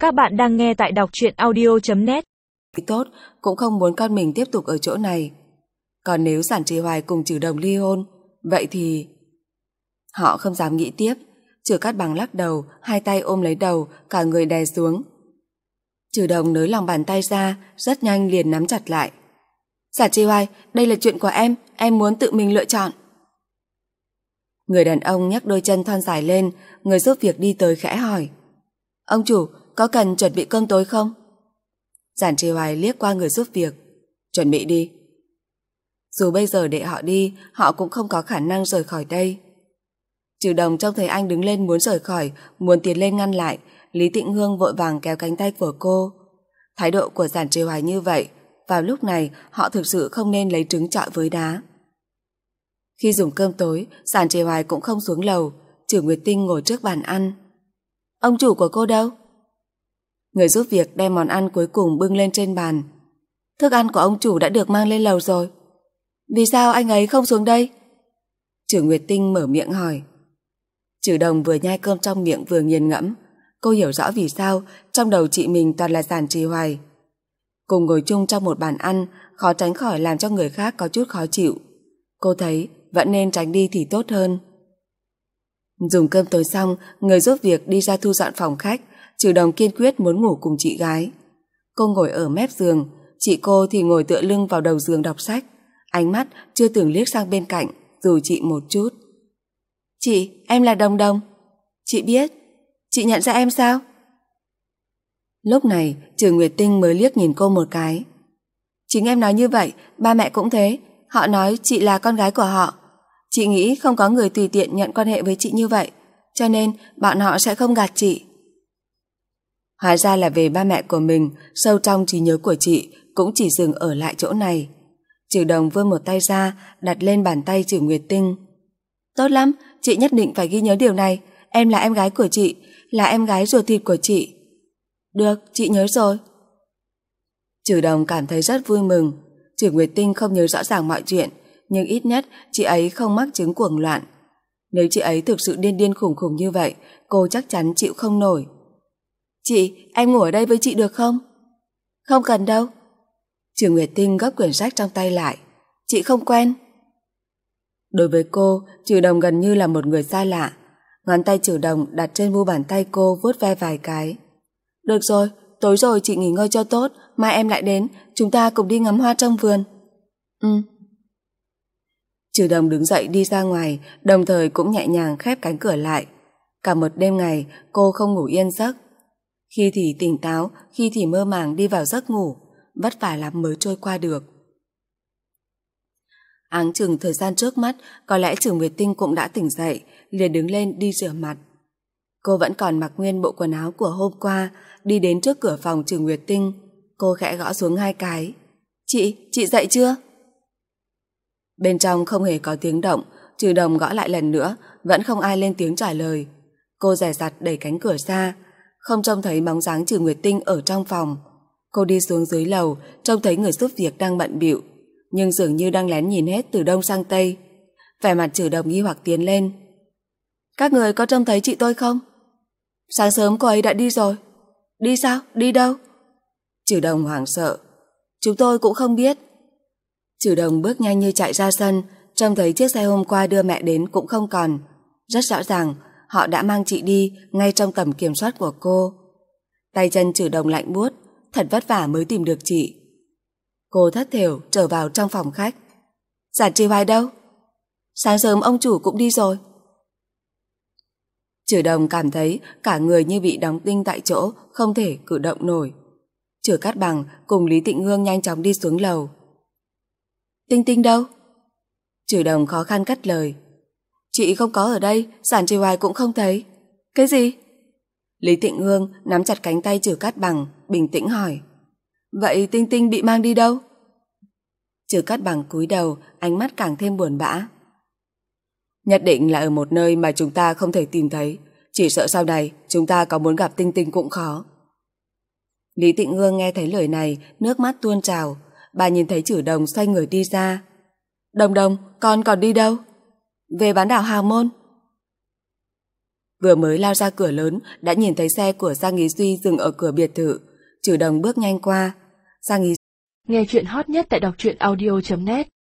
Các bạn đang nghe tại đọc truyện audio.net. Tốt, cũng không muốn con mình tiếp tục ở chỗ này. Còn nếu Giản Trì Hoài cùng Trử Đồng ly hôn, vậy thì... Họ không dám nghĩ tiếp. Trử Cát Bằng lắc đầu, hai tay ôm lấy đầu, cả người đè xuống. Trử Đồng nới lòng bàn tay ra, rất nhanh liền nắm chặt lại. Giản Trì Hoài, đây là chuyện của em muốn tự mình lựa chọn. Người đàn ông nhấc đôi chân thon dài lên, người giúp việc đi tới khẽ hỏi. Ông chủ, có cần chuẩn bị cơm tối không? Giản Trì Hoài liếc qua người giúp việc. Chuẩn bị đi. Dù bây giờ để họ đi, họ cũng không có khả năng rời khỏi đây. Trử Đồng trông thấy anh đứng lên muốn rời khỏi, muốn tiến lên ngăn lại, Lý Tịnh Hương vội vàng kéo cánh tay của cô. Thái độ của Giản Trì Hoài như vậy, vào lúc này họ thực sự không nên lấy trứng trọi với đá. Khi dùng cơm tối, Giản Trì Hoài cũng không xuống lầu, Trử Nguyệt Tinh ngồi trước bàn ăn. Ông chủ của cô đâu? Người giúp việc đem món ăn cuối cùng bưng lên trên bàn. Thức ăn của ông chủ đã được mang lên lầu rồi. Vì sao anh ấy không xuống đây? Trử Nguyệt Tinh mở miệng hỏi. Trử Đồng vừa nhai cơm trong miệng vừa nghiền ngẫm. Cô hiểu rõ vì sao trong đầu chị mình toàn là Giản Trì Hoài. Cùng ngồi chung trong một bàn ăn, khó tránh khỏi làm cho người khác có chút khó chịu. Cô thấy vẫn nên tránh đi thì tốt hơn. Dùng cơm tối xong, người giúp việc đi ra thu dọn phòng khách. Trử Đồng kiên quyết muốn ngủ cùng chị gái. Cô ngồi ở mép giường, chị cô thì ngồi tựa lưng vào đầu giường đọc sách, ánh mắt chưa từng liếc sang bên cạnh dù chị một chút. Chị, em là Đồng Đồng. Chị biết. Chị nhận ra em sao? Lúc này Trử Nguyệt Tinh mới liếc nhìn cô một cái. Chính em nói như vậy, ba mẹ cũng thế. Họ nói chị là con gái của họ. Chị nghĩ không có người tùy tiện nhận quan hệ với chị như vậy, cho nên bọn họ sẽ không gạt chị. Hóa ra là về ba mẹ của mình, sâu trong trí nhớ của chị cũng chỉ dừng ở lại chỗ này. Trử Đồng vươn một tay ra, đặt lên bàn tay Trử Nguyệt Tinh. Tốt lắm, chị nhất định phải ghi nhớ điều này. Em là em gái của chị, là em gái ruột thịt của chị. Được, chị nhớ rồi. Trử Đồng cảm thấy rất vui mừng. Trử Nguyệt Tinh không nhớ rõ ràng mọi chuyện, nhưng ít nhất chị ấy không mắc chứng cuồng loạn. Nếu chị ấy thực sự điên điên khủng khủng như vậy, cô chắc chắn chịu không nổi. Chị, em ngủ ở đây với chị được không? Không cần đâu. Trử Nguyệt Tinh gấp quyển sách trong tay lại. Chị không quen. Đối với cô, Trử Đồng gần như là một người xa lạ. Ngón tay Trử Đồng đặt trên mu bàn tay cô vuốt ve vài cái. Được rồi, tối rồi chị nghỉ ngơi cho tốt, mai em lại đến, chúng ta cùng đi ngắm hoa trong vườn. Trử Đồng đứng dậy đi ra ngoài, đồng thời cũng nhẹ nhàng khép cánh cửa lại. Cả một đêm ngày, cô không ngủ yên giấc. Khi thì tỉnh táo, khi thì mơ màng đi vào giấc ngủ, vất vả lắm mới trôi qua được. Áng chừng thời gian trước mắt, có lẽ Trử Nguyệt Tinh cũng đã tỉnh dậy, liền đứng lên đi rửa mặt. Cô vẫn còn mặc nguyên bộ quần áo của hôm qua, đi đến trước cửa phòng Trử Nguyệt Tinh. Cô khẽ gõ xuống 2 cái. Chị dậy chưa? Bên trong không hề có tiếng động, Trử Đồng gõ lại lần nữa, vẫn không ai lên tiếng trả lời. Cô dè dặt đẩy cánh cửa ra, không trông thấy bóng dáng Trử Nguyệt Tinh ở trong phòng. Cô đi xuống dưới lầu, trông thấy người giúp việc đang bận bịu, nhưng dường như đang lén nhìn hết từ đông sang tây. Vẻ mặt Trử Đồng nghi hoặc tiến lên. Các người có trông thấy chị tôi không? Sáng sớm cô ấy đã đi rồi. Đi sao? Đi đâu? Trử Đồng hoảng sợ. Chúng tôi cũng không biết. Trử Đồng bước nhanh như chạy ra sân, trông thấy chiếc xe hôm qua đưa mẹ đến cũng không còn. Rất rõ ràng, họ đã mang chị đi ngay trong tầm kiểm soát của cô. Tay chân Trử Đồng lạnh buốt, thật vất vả mới tìm được chị. Cô thất thểu trở vào trong phòng khách. Giản Trì Hoài đâu? Sáng sớm ông chủ cũng đi rồi. Trử Đồng cảm thấy cả người như bị đóng đinh tại chỗ, không thể cử động nổi. Trử Cát Bằng cùng Lý Tịnh Hương nhanh chóng đi xuống lầu. Tinh Tinh đâu? Trử Đồng khó khăn cất lời. Chị không có ở đây, Giản Trì Hoài cũng không thấy. Cái gì? Lý Tịnh Hương nắm chặt cánh tay Trử Cát Bằng, bình tĩnh hỏi. Vậy Tinh Tinh bị mang đi đâu? Trử Cát Bằng cúi đầu, ánh mắt càng thêm buồn bã. Nhất định là ở một nơi mà chúng ta không thể tìm thấy. Chỉ sợ sau này chúng ta có muốn gặp Tinh Tinh cũng khó. Lý Tịnh Hương nghe thấy lời này, nước mắt tuôn trào. Bà nhìn thấy Trử Đồng xoay người đi ra. Đồng Đồng, con còn đi đâu? Về bán đảo Hào Môn. Vừa mới lao ra cửa lớn đã nhìn thấy xe của Giang Ý Duy dừng ở cửa biệt thự. Trừ Đồng bước nhanh qua. Giang Ý Nghe chuyện hot nhất tại đọc truyện audio.net